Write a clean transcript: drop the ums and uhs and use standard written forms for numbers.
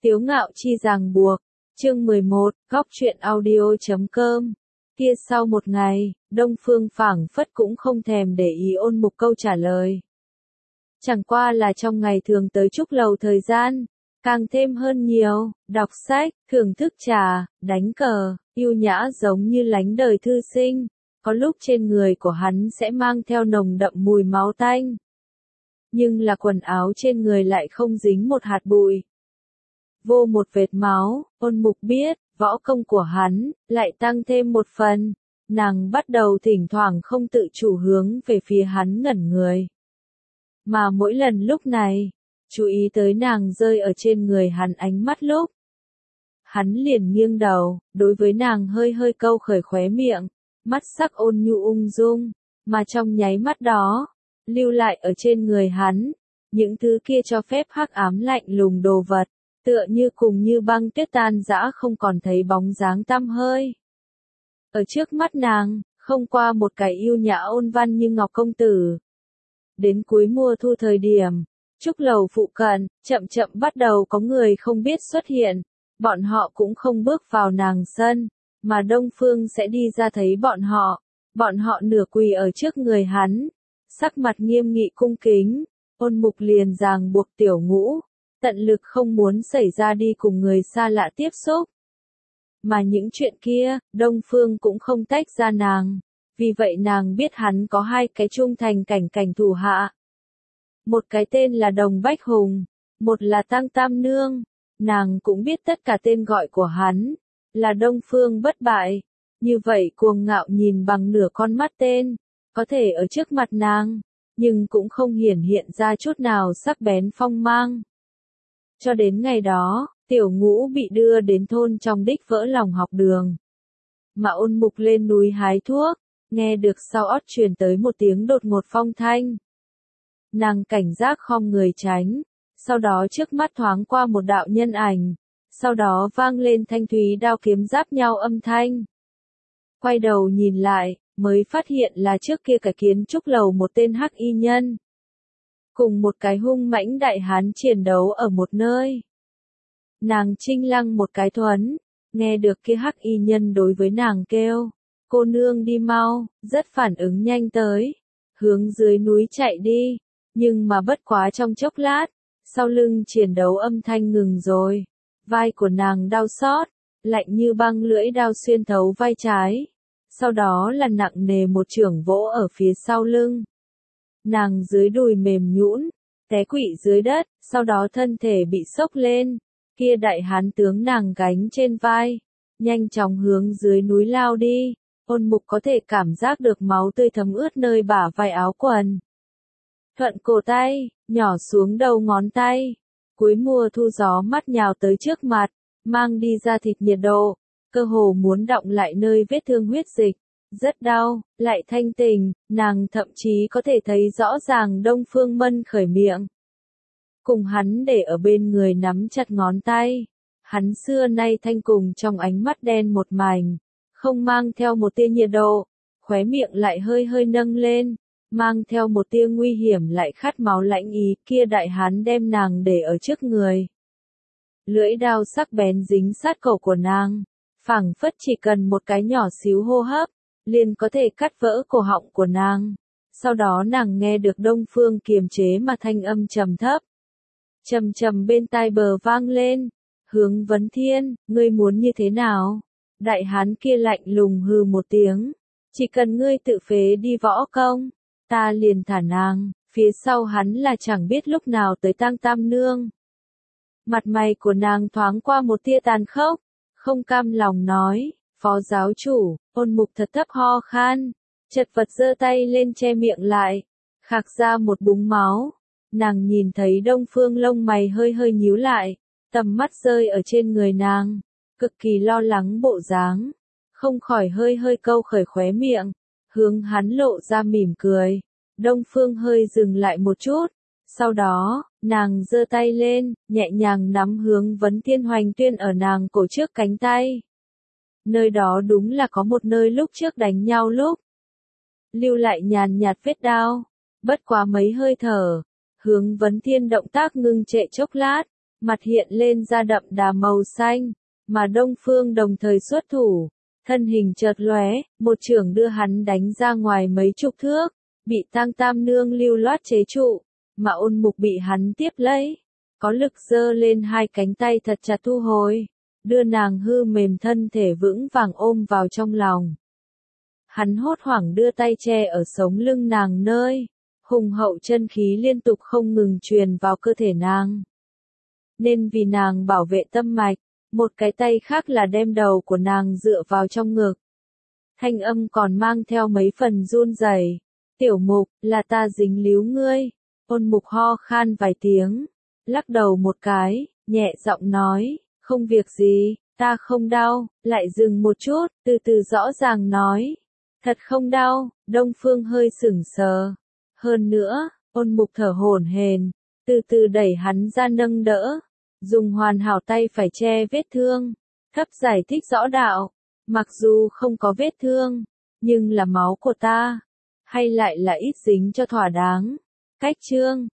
Tiếu ngạo chi ràng buộc. Chương 11, góc truyện audio.com. Kia sau một ngày, Đông Phương phảng phất cũng không thèm để ý Ôn Mục câu trả lời. Chẳng qua là trong ngày thường tới trúc lầu thời gian, càng thêm hơn nhiều, đọc sách, thưởng thức trà, đánh cờ, yêu nhã giống như lánh đời thư sinh, có lúc trên người của hắn sẽ mang theo nồng đậm mùi máu tanh. Nhưng là quần áo trên người lại không dính một hạt bụi. Vô một vệt máu, Ôn Mục biết, võ công của hắn, lại tăng thêm một phần. Nàng bắt đầu thỉnh thoảng không tự chủ hướng về phía hắn ngẩn người. Mà mỗi lần lúc này, chú ý tới nàng rơi ở trên người hắn ánh mắt lúc. Hắn liền nghiêng đầu, đối với nàng hơi hơi câu khởi khóe miệng, mắt sắc ôn nhu ung dung, mà trong nháy mắt đó, lưu lại ở trên người hắn, những thứ kia cho phép hắc ám lạnh lùng đồ vật, tựa như cùng như băng tuyết tan rã không còn thấy bóng dáng tăm hơi. Ở trước mắt nàng, không qua một cái yêu nhã ôn văn như ngọc công tử. Đến cuối mùa thu thời điểm, trúc lầu phụ cận, chậm chậm bắt đầu có người không biết xuất hiện, bọn họ cũng không bước vào nàng sân, mà Đông Phương sẽ đi ra thấy bọn họ nửa quỳ ở trước người hắn, sắc mặt nghiêm nghị cung kính, Ôn Mục liền ràng buộc Tiểu Ngũ, tận lực không muốn xảy ra đi cùng người xa lạ tiếp xúc. Mà những chuyện kia, Đông Phương cũng không tách ra nàng, vì vậy nàng biết hắn có hai cái trung thành cảnh thủ hạ. Một cái tên là Đồng Bách Hùng, một là Tăng Tam Nương, nàng cũng biết tất cả tên gọi của hắn, là Đông Phương bất bại, như vậy cuồng ngạo nhìn bằng nửa con mắt tên, có thể ở trước mặt nàng, nhưng cũng không hiển hiện ra chút nào sắc bén phong mang. Cho đến ngày đó, Tiểu Ngũ bị đưa đến thôn trong đích vỡ lòng học đường. Mà Ôn Mục lên núi hái thuốc, nghe được sau ót truyền tới một tiếng đột ngột phong thanh. Nàng cảnh giác khom người tránh, sau đó trước mắt thoáng qua một đạo nhân ảnh, sau đó vang lên thanh thúy đao kiếm giáp nhau âm thanh. Quay đầu nhìn lại, mới phát hiện là trước kia cả kiến trúc lầu một tên hắc y nhân. Cùng một cái hung mãnh đại hán chiến đấu ở một nơi. Nàng chinh lăng một cái thuấn, nghe được kia hắc y nhân đối với nàng kêu, cô nương đi mau, rất phản ứng nhanh tới, hướng dưới núi chạy đi, nhưng mà bất quá trong chốc lát, sau lưng chiến đấu âm thanh ngừng rồi, vai của nàng đau xót, lạnh như băng lưỡi đao xuyên thấu vai trái, sau đó là nặng nề một chưởng vỗ ở phía sau lưng. Nàng dưới đùi mềm nhũn, té quỵ dưới đất, sau đó thân thể bị sốc lên, kia đại hán tướng nàng gánh trên vai, nhanh chóng hướng dưới núi lao đi, Ôn Mục có thể cảm giác được máu tươi thấm ướt nơi bả vai áo quần. Thuận cổ tay, nhỏ xuống đầu ngón tay, cuối mùa thu gió mắt nhào tới trước mặt, mang đi ra thịt nhiệt độ, cơ hồ muốn đọng lại nơi vết thương huyết dịch. Rất đau, lại thanh tình, nàng thậm chí có thể thấy rõ ràng Đông Phương mân khởi miệng. Cùng hắn để ở bên người nắm chặt ngón tay. Hắn xưa nay thanh cùng trong ánh mắt đen một mảnh, không mang theo một tia nhiệt độ, khóe miệng lại hơi hơi nâng lên, mang theo một tia nguy hiểm lại khát máu lãnh ý, kia đại hán đem nàng để ở trước người. Lưỡi đao sắc bén dính sát cổ của nàng, phảng phất chỉ cần một cái nhỏ xíu hô hấp, liền có thể cắt vỡ cổ họng của nàng. Sau đó nàng nghe được Đông Phương kiềm chế mà thanh âm trầm thấp. Trầm trầm bên tai bờ vang lên. Hướng Vấn Thiên, ngươi muốn như thế nào? Đại hán kia lạnh lùng hừ một tiếng. Chỉ cần ngươi tự phế đi võ công, ta liền thả nàng. Phía sau hắn là chẳng biết lúc nào tới Tăng Tam Nương. Mặt mày của nàng thoáng qua một tia tàn khốc, không cam lòng nói. Phó giáo chủ, Ôn Mục thật thấp ho khan, chật vật giơ tay lên che miệng lại, khạc ra một búng máu. Nàng nhìn thấy Đông Phương lông mày hơi hơi nhíu lại, tầm mắt rơi ở trên người nàng, cực kỳ lo lắng bộ dáng, không khỏi hơi hơi câu khởi khóe miệng, hướng hắn lộ ra mỉm cười. Đông Phương hơi dừng lại một chút, sau đó, nàng giơ tay lên, nhẹ nhàng nắm hướng Vấn Thiên Hoành Tuyên ở nàng cổ trước cánh tay. Nơi đó đúng là có một nơi lúc trước đánh nhau lúc. Lưu lại nhàn nhạt vết đao, bất quá mấy hơi thở, hướng Vấn Thiên động tác ngưng trệ chốc lát, mặt hiện lên da đậm đà màu xanh, mà Đông Phương đồng thời xuất thủ, thân hình chợt lóe, một chưởng đưa hắn đánh ra ngoài mấy chục thước, bị Tang Tam Nương lưu loát chế trụ, mà Ôn Mục bị hắn tiếp lấy, có lực giơ lên hai cánh tay thật chặt thu hồi, đưa nàng hư mềm thân thể vững vàng ôm vào trong lòng. Hắn hốt hoảng đưa tay che ở sống lưng nàng nơi, hùng hậu chân khí liên tục không ngừng truyền vào cơ thể nàng. Nên vì nàng bảo vệ tâm mạch, một cái tay khác là đem đầu của nàng dựa vào trong ngực. Thanh âm còn mang theo mấy phần run rẩy. Tiểu Mục, là ta dính líu ngươi. Ôn Mục ho khan vài tiếng, lắc đầu một cái, nhẹ giọng nói, không việc gì, ta không đau, lại dừng một chút, từ từ rõ ràng nói. Thật không đau, Đông Phương hơi sững sờ. Hơn nữa, Ôn Mục thở hổn hển, từ từ đẩy hắn ra nâng đỡ, dùng hoàn hảo tay phải che vết thương, thấp giải thích rõ đạo, mặc dù không có vết thương, nhưng là máu của ta, hay lại là ít dính cho thỏa đáng. Cách chương